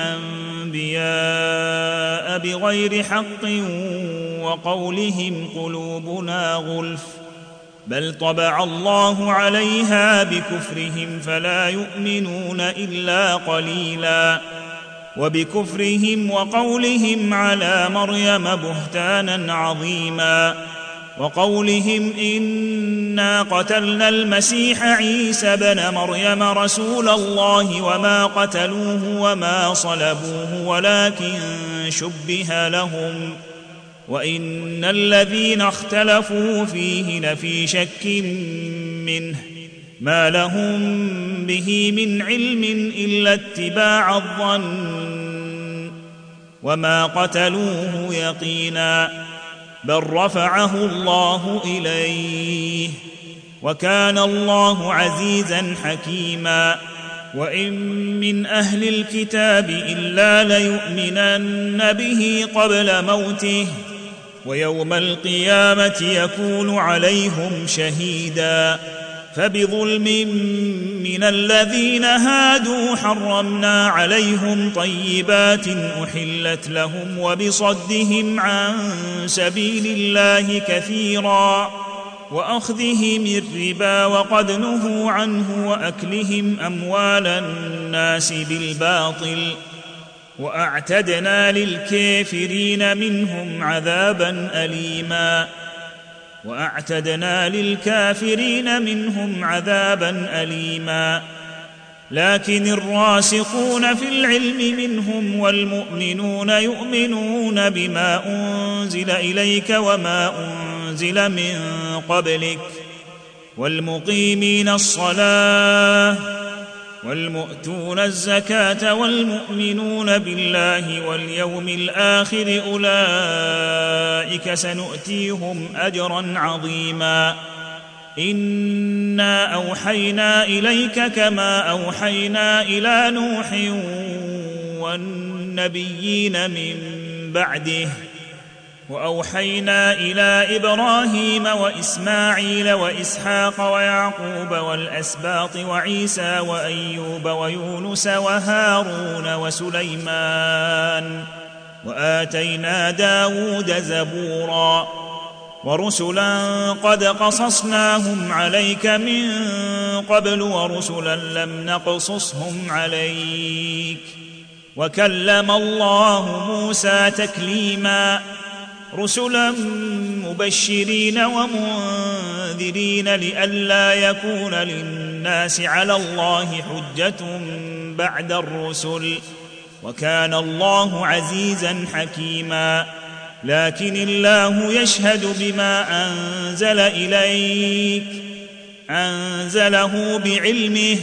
الأنبياء بغير حق وقولهم قلوبنا غلف بل طبع الله عليها بكفرهم فلا يؤمنون إلا قليلا وبكفرهم وقولهم على مريم بهتانا عظيما وقولهم إنا قتلنا المسيح عيسى بن مريم رسول الله وما قتلوه وما صلبوه ولكن شبه لهم وإن الذين اختلفوا فيه لفي شك منه ما لهم به من علم إلا اتباع الظن وما قتلوه يقينا بل رفعه الله إليه وكان الله عزيزا حكيما وإن من أهل الكتاب إلا ليؤمنن به قبل موته ويوم القيامة يكون عليهم شهيدا فبظلم من الذين هادوا حرمنا عليهم طيبات أحلت لهم وبصدهم عن سبيل الله كثيرا وأخذهم الربا وقد نهوا عنه وأكلهم أموال الناس بالباطل وأعتدنا للكافرين منهم عذابا أليما لكن الراسخون في العلم منهم والمؤمنون يؤمنون بما أنزل إليك وما أنزل من قبلك والمقيمين الصلاة والمؤتون الزكاة والمؤمنون بالله واليوم الآخر أولئك سنؤتيهم أجرا عظيما إنا أوحينا إليك كما أوحينا إلى نوح والنبيين من بعده وأوحينا إلى إبراهيم وإسماعيل وإسحاق ويعقوب والأسباط وعيسى وأيوب ويونس وهارون وسليمان وآتينا داود زبورا ورسلا قد قصصناهم عليك من قبل ورسلا لم نقصصهم عليك وكلم الله موسى تكليما رسلا مبشرين ومنذرين لئلا يكون للناس على الله حجة بعد الرسل وكان الله عزيزا حكيما لكن الله يشهد بما أنزل إليك أنزله بعلمه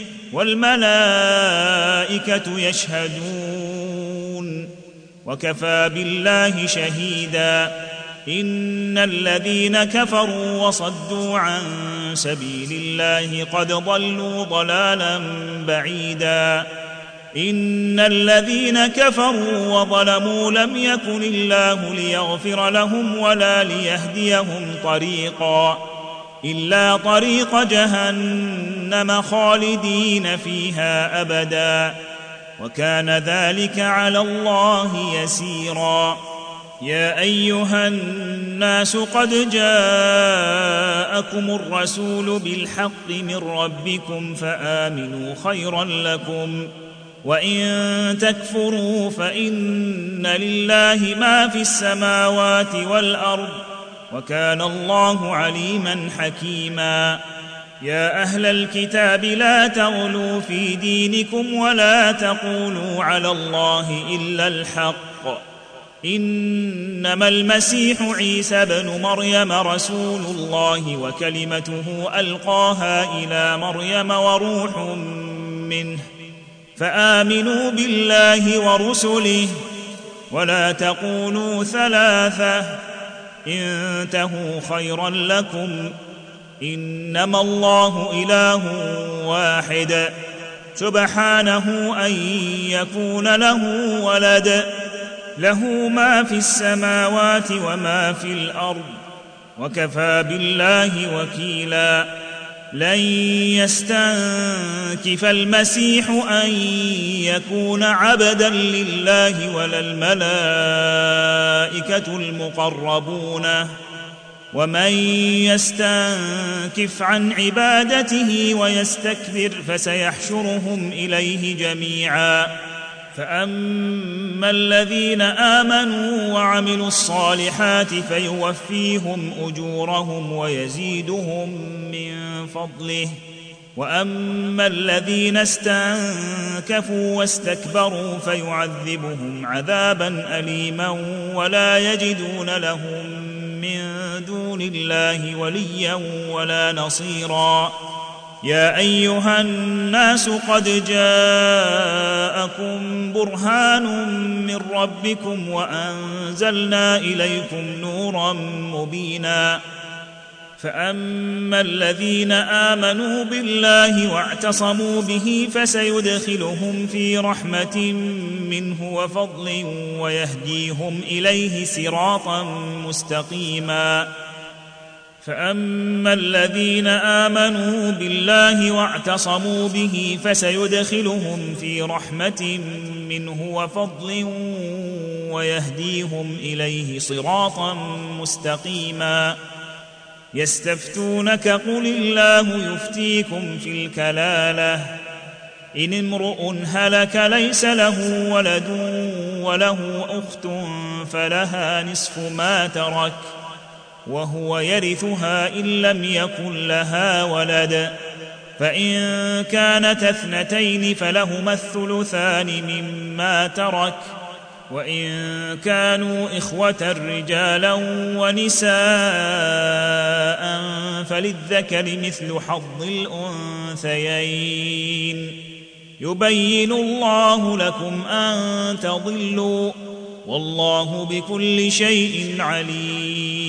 والملائكة يشهدون وكفى بالله شهيدا إن الذين كفروا وصدوا عن سبيل الله قد ضلوا ضلالا بعيدا إن الذين كفروا وظلموا لم يكن الله ليغفر لهم ولا ليهديهم طريقا إلا طريق جهنم خالدين فيها أبدا وكان ذلك على الله يسيرا يا أيها الناس قد جاءكم الرسول بالحق من ربكم فآمنوا خيرا لكم وإن تكفروا فإن لله ما في السماوات والأرض وكان الله عليما حكيما يا أهل الكتاب لا تغلوا في دينكم ولا تقولوا على الله إلا الحق إنما المسيح عيسى بن مريم رسول الله وكلمته ألقاها إلى مريم وروح منه فآمنوا بالله ورسله ولا تقولوا ثلاثة انتهوا خيرا لكم إنما الله إله واحد سبحانه أن يكون له ولد له ما في السماوات وما في الأرض وكفى بالله وكيلا لن يستنكف المسيح أن يكون عبدا لله ولا الملائكة المقربون ومن يستنكف عن عبادته ويستكبر فسيحشرهم إليه جميعا فأما الذين آمنوا وعملوا الصالحات فيوفيهم أجورهم ويزيدهم من فضله وأما الذين استنكفوا واستكبروا فيعذبهم عذابا أليما ولا يجدون لهم من دون الله وليا ولا نصيرا يا أيها الناس قد جاءكم برهان من ربكم وأنزلنا إليكم نورا مبينا فأما الذين آمنوا بالله واعتصموا به فسيدخلهم في رحمة منه وفضل ويهديهم إليه صراطا مستقيما فأما الذين آمنوا بالله واعتصموا به فسيدخلهم في رحمة منه وفضل ويهديهم إليه صراطا مستقيما يستفتونك قل الله يفتيكم في الكلالة إن امرؤ هلك ليس له ولد وله أخت فلها نصف ما ترك وهو يرثها إن لم يكن لها ولد فإن كانت اثنتين فلهما الثلثان مما ترك وإن كانوا إخوة رجالا ونساء فللذكر مثل حظ الأنثيين يبين الله لكم أن تضلوا والله بكل شيء عليم